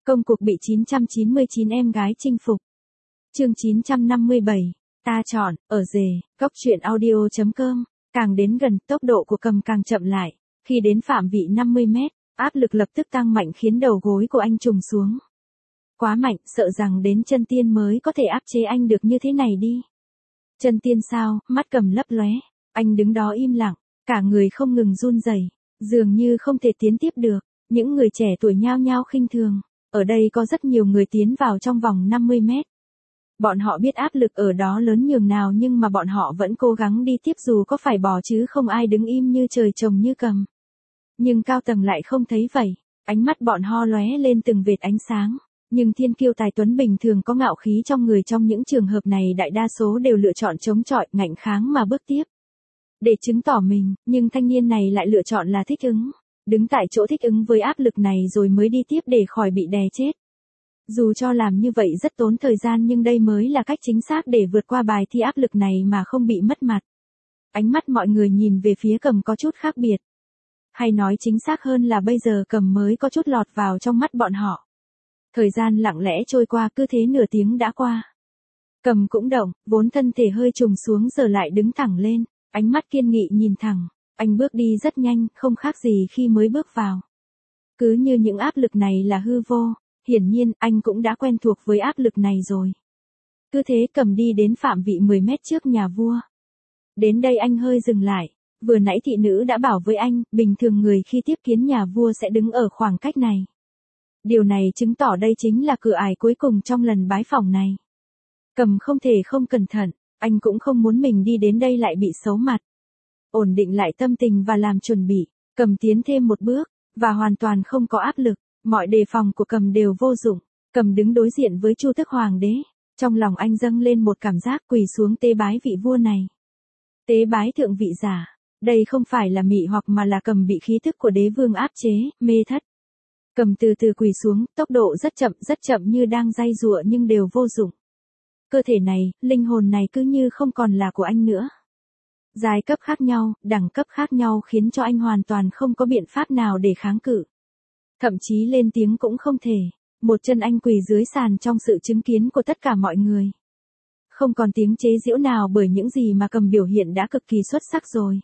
Công cuộc bị 999 em gái chinh phục. Chương 957. Ta chọn, ở rể, góc truyện audio.com. Càng đến gần, tốc độ của Cầm càng chậm lại. Khi đến phạm vị 50 mét, áp lực lập tức tăng mạnh khiến đầu gối của anh trùng xuống. Quá mạnh, sợ rằng đến chân tiên mới có thể áp chế anh được như thế này đi. Chân tiên sao? Mắt Cầm lấp lóe. Anh đứng đó im lặng, cả người không ngừng run rẩy, dường như không thể tiến tiếp được. Những người trẻ tuổi nhao nhao khinh thường. Ở đây có rất nhiều người tiến vào trong vòng 50 mét. Bọn họ biết áp lực ở đó lớn nhường nào nhưng mà bọn họ vẫn cố gắng đi tiếp dù có phải bỏ chứ không ai đứng im như trời trồng như Cầm. Nhưng cao tầng lại không thấy vậy, ánh mắt bọn ho lóe lên từng vệt ánh sáng. Nhưng thiên kiêu tài tuấn bình thường có ngạo khí trong người, trong những trường hợp này đại đa số đều lựa chọn chống chọi, ngạnh kháng mà bước tiếp. Để chứng tỏ mình, nhưng thanh niên này lại lựa chọn là thích ứng. Đứng tại chỗ thích ứng với áp lực này rồi mới đi tiếp để khỏi bị đè chết. Dù cho làm như vậy rất tốn thời gian nhưng đây mới là cách chính xác để vượt qua bài thi áp lực này mà không bị mất mặt. Ánh mắt mọi người nhìn về phía Cầm có chút khác biệt. Hay nói chính xác hơn là bây giờ Cầm mới có chút lọt vào trong mắt bọn họ. Thời gian lặng lẽ trôi qua, cứ thế nửa tiếng đã qua. Cầm cũng động, vốn thân thể hơi trùng xuống giờ lại đứng thẳng lên, ánh mắt kiên nghị nhìn thẳng. Anh bước đi rất nhanh, không khác gì khi mới bước vào. Cứ như những áp lực này là hư vô, hiển nhiên anh cũng đã quen thuộc với áp lực này rồi. Cứ thế Cầm đi đến phạm vị 10 mét trước nhà vua. Đến đây anh hơi dừng lại, vừa nãy thị nữ đã bảo với anh, bình thường người khi tiếp kiến nhà vua sẽ đứng ở khoảng cách này. Điều này chứng tỏ đây chính là cửa ải cuối cùng trong lần bái phỏng này. Cầm không thể không cẩn thận, anh cũng không muốn mình đi đến đây lại bị xấu mặt. Ổn định lại tâm tình và làm chuẩn bị, Cầm tiến thêm một bước, và hoàn toàn không có áp lực, mọi đề phòng của Cầm đều vô dụng. Cầm đứng đối diện với Chu Tước Hoàng đế, trong lòng anh dâng lên một cảm giác quỳ xuống tế bái vị vua này. Tế bái thượng vị giả, đây không phải là mị hoặc mà là Cầm bị khí thức của đế vương áp chế, mê thất. Cầm từ từ quỳ xuống, tốc độ rất chậm như đang day dụa nhưng đều vô dụng. Cơ thể này, linh hồn này cứ như không còn là của anh nữa. Giai cấp khác nhau, đẳng cấp khác nhau khiến cho anh hoàn toàn không có biện pháp nào để kháng cự. Thậm chí lên tiếng cũng không thể, một chân anh quỳ dưới sàn trong sự chứng kiến của tất cả mọi người. Không còn tiếng chế giễu nào bởi những gì mà Cầm biểu hiện đã cực kỳ xuất sắc rồi.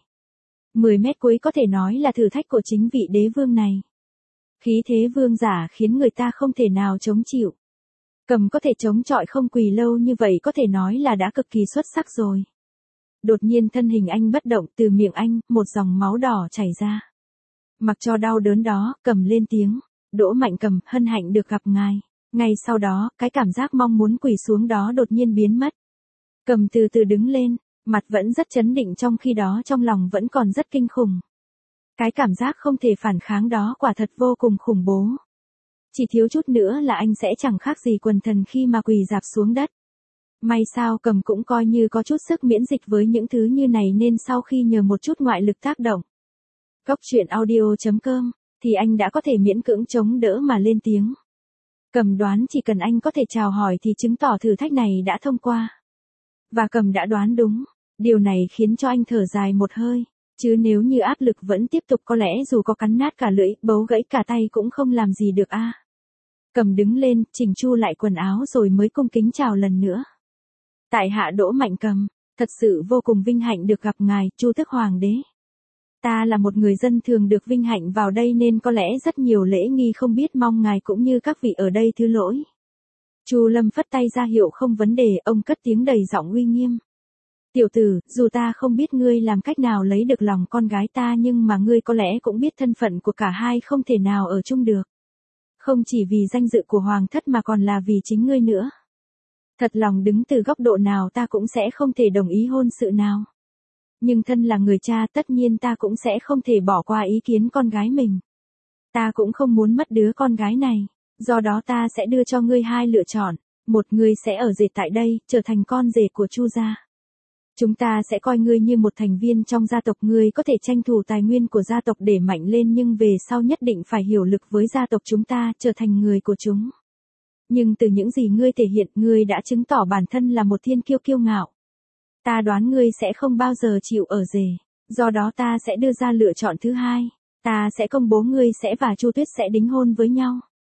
10 mét cuối có thể nói là thử thách của chính vị đế vương này. Khí thế vương giả khiến người ta không thể nào chống chịu. Cầm có thể chống chọi không quỳ lâu như vậy có thể nói là đã cực kỳ xuất sắc rồi. Đột nhiên thân hình anh bất động, từ miệng anh, một dòng máu đỏ chảy ra. Mặc cho đau đớn đó, Cầm lên tiếng, Đỗ Mạnh Cầm, hân hạnh được gặp ngài. Ngay sau đó, cái cảm giác mong muốn quỳ xuống đó đột nhiên biến mất. Cầm từ từ đứng lên, mặt vẫn rất trấn định trong khi đó trong lòng vẫn còn rất kinh khủng. Cái cảm giác không thể phản kháng đó quả thật vô cùng khủng bố. Chỉ thiếu chút nữa là anh sẽ chẳng khác gì quần thần khi mà quỳ rạp xuống đất. May sao Cầm cũng coi như có chút sức miễn dịch với những thứ như này nên sau khi nhờ một chút ngoại lực tác động. Góc truyện audio.com, thì anh đã có thể miễn cưỡng chống đỡ mà lên tiếng. Cầm đoán chỉ cần anh có thể chào hỏi thì chứng tỏ thử thách này đã thông qua. Và Cầm đã đoán đúng, điều này khiến cho anh thở dài một hơi. Chứ nếu như áp lực vẫn tiếp tục có lẽ dù có cắn nát cả lưỡi, bấu gãy cả tay cũng không làm gì được a. Cầm đứng lên, chỉnh chu lại quần áo rồi mới cung kính chào lần nữa. Tại hạ Đỗ Mạnh Cầm, thật sự vô cùng vinh hạnh được gặp ngài, Chu Tước Hoàng đế. Ta là một người dân thường được vinh hạnh vào đây nên có lẽ rất nhiều lễ nghi không biết, mong ngài cũng như các vị ở đây thứ lỗi. Chu Lâm phất tay ra hiệu không vấn đề, ông cất tiếng đầy giọng uy nghiêm. Tiểu tử, dù ta không biết ngươi làm cách nào lấy được lòng con gái ta nhưng mà ngươi có lẽ cũng biết thân phận của cả hai không thể nào ở chung được. Không chỉ vì danh dự của hoàng thất mà còn là vì chính ngươi nữa. Thật lòng đứng từ góc độ nào ta cũng sẽ không thể đồng ý hôn sự nào. Nhưng thân là người cha tất nhiên ta cũng sẽ không thể bỏ qua ý kiến con gái mình. Ta cũng không muốn mất đứa con gái này, do đó ta sẽ đưa cho ngươi hai lựa chọn. Một, ngươi sẽ ở rể tại đây, trở thành con rể của Chu gia. Chúng ta sẽ coi ngươi như một thành viên trong gia tộc, ngươi có thể tranh thủ tài nguyên của gia tộc để mạnh lên nhưng về sau nhất định phải hiểu lực với gia tộc chúng ta, trở thành người của chúng. Nhưng từ những gì ngươi thể hiện, ngươi đã chứng tỏ bản thân là một thiên kiêu kiêu ngạo. Ta đoán ngươi sẽ không bao giờ chịu ở rể, do đó ta sẽ đưa ra lựa chọn thứ hai, ta sẽ công bố ngươi sẽ và Chu Tuyết sẽ đính hôn với nhau.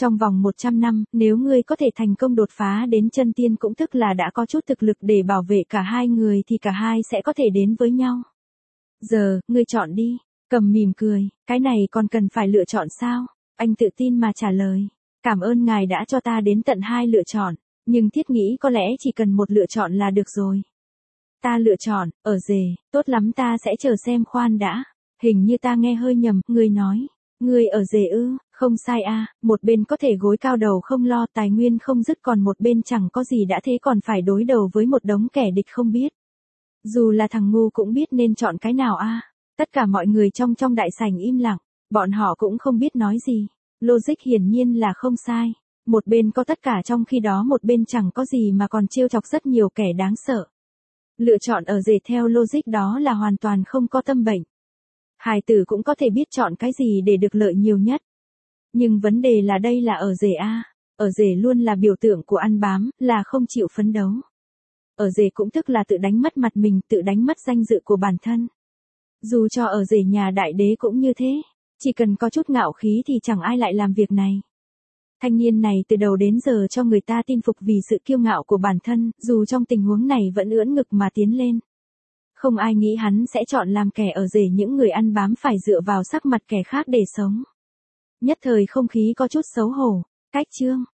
Trong vòng 100 năm, nếu ngươi có thể thành công đột phá đến chân tiên cũng tức là đã có chút thực lực để bảo vệ cả hai người thì cả hai sẽ có thể đến với nhau. Giờ, ngươi chọn đi. Cầm mỉm cười, cái này còn cần phải lựa chọn sao? Anh tự tin mà trả lời. Cảm ơn ngài đã cho ta đến tận 2 lựa chọn, nhưng thiết nghĩ có lẽ chỉ cần một lựa chọn là được rồi. Ta lựa chọn, ở rể, tốt lắm ta sẽ chờ xem khoan đã. Hình như ta nghe hơi nhầm, ngươi nói. Ngươi ở rể ư, không sai a, một bên có thể gối cao đầu không lo tài nguyên không dứt còn một bên chẳng có gì đã thế còn phải đối đầu với một đống kẻ địch không biết. Dù là thằng ngu cũng biết nên chọn cái nào a. Tất cả mọi người trong đại sảnh im lặng, bọn họ cũng không biết nói gì. Logic hiển nhiên là không sai. Một bên có tất cả trong khi đó một bên chẳng có gì mà còn trêu chọc rất nhiều kẻ đáng sợ. Lựa chọn ở rể theo logic đó là hoàn toàn không có tâm bệnh. Hài tử cũng có thể biết chọn cái gì để được lợi nhiều nhất. Nhưng vấn đề là đây là ở rể a. Ở rể luôn là biểu tượng của ăn bám, là không chịu phấn đấu. Ở rể cũng tức là tự đánh mất mặt mình, tự đánh mất danh dự của bản thân. Dù cho ở rể nhà đại đế cũng như thế, chỉ cần có chút ngạo khí thì chẳng ai lại làm việc này. Thanh niên này từ đầu đến giờ cho người ta tin phục vì sự kiêu ngạo của bản thân, dù trong tình huống này vẫn ưỡn ngực mà tiến lên. Không ai nghĩ hắn sẽ chọn làm kẻ ở rể những người ăn bám phải dựa vào sắc mặt kẻ khác để sống. Nhất thời không khí có chút xấu hổ. Cách chương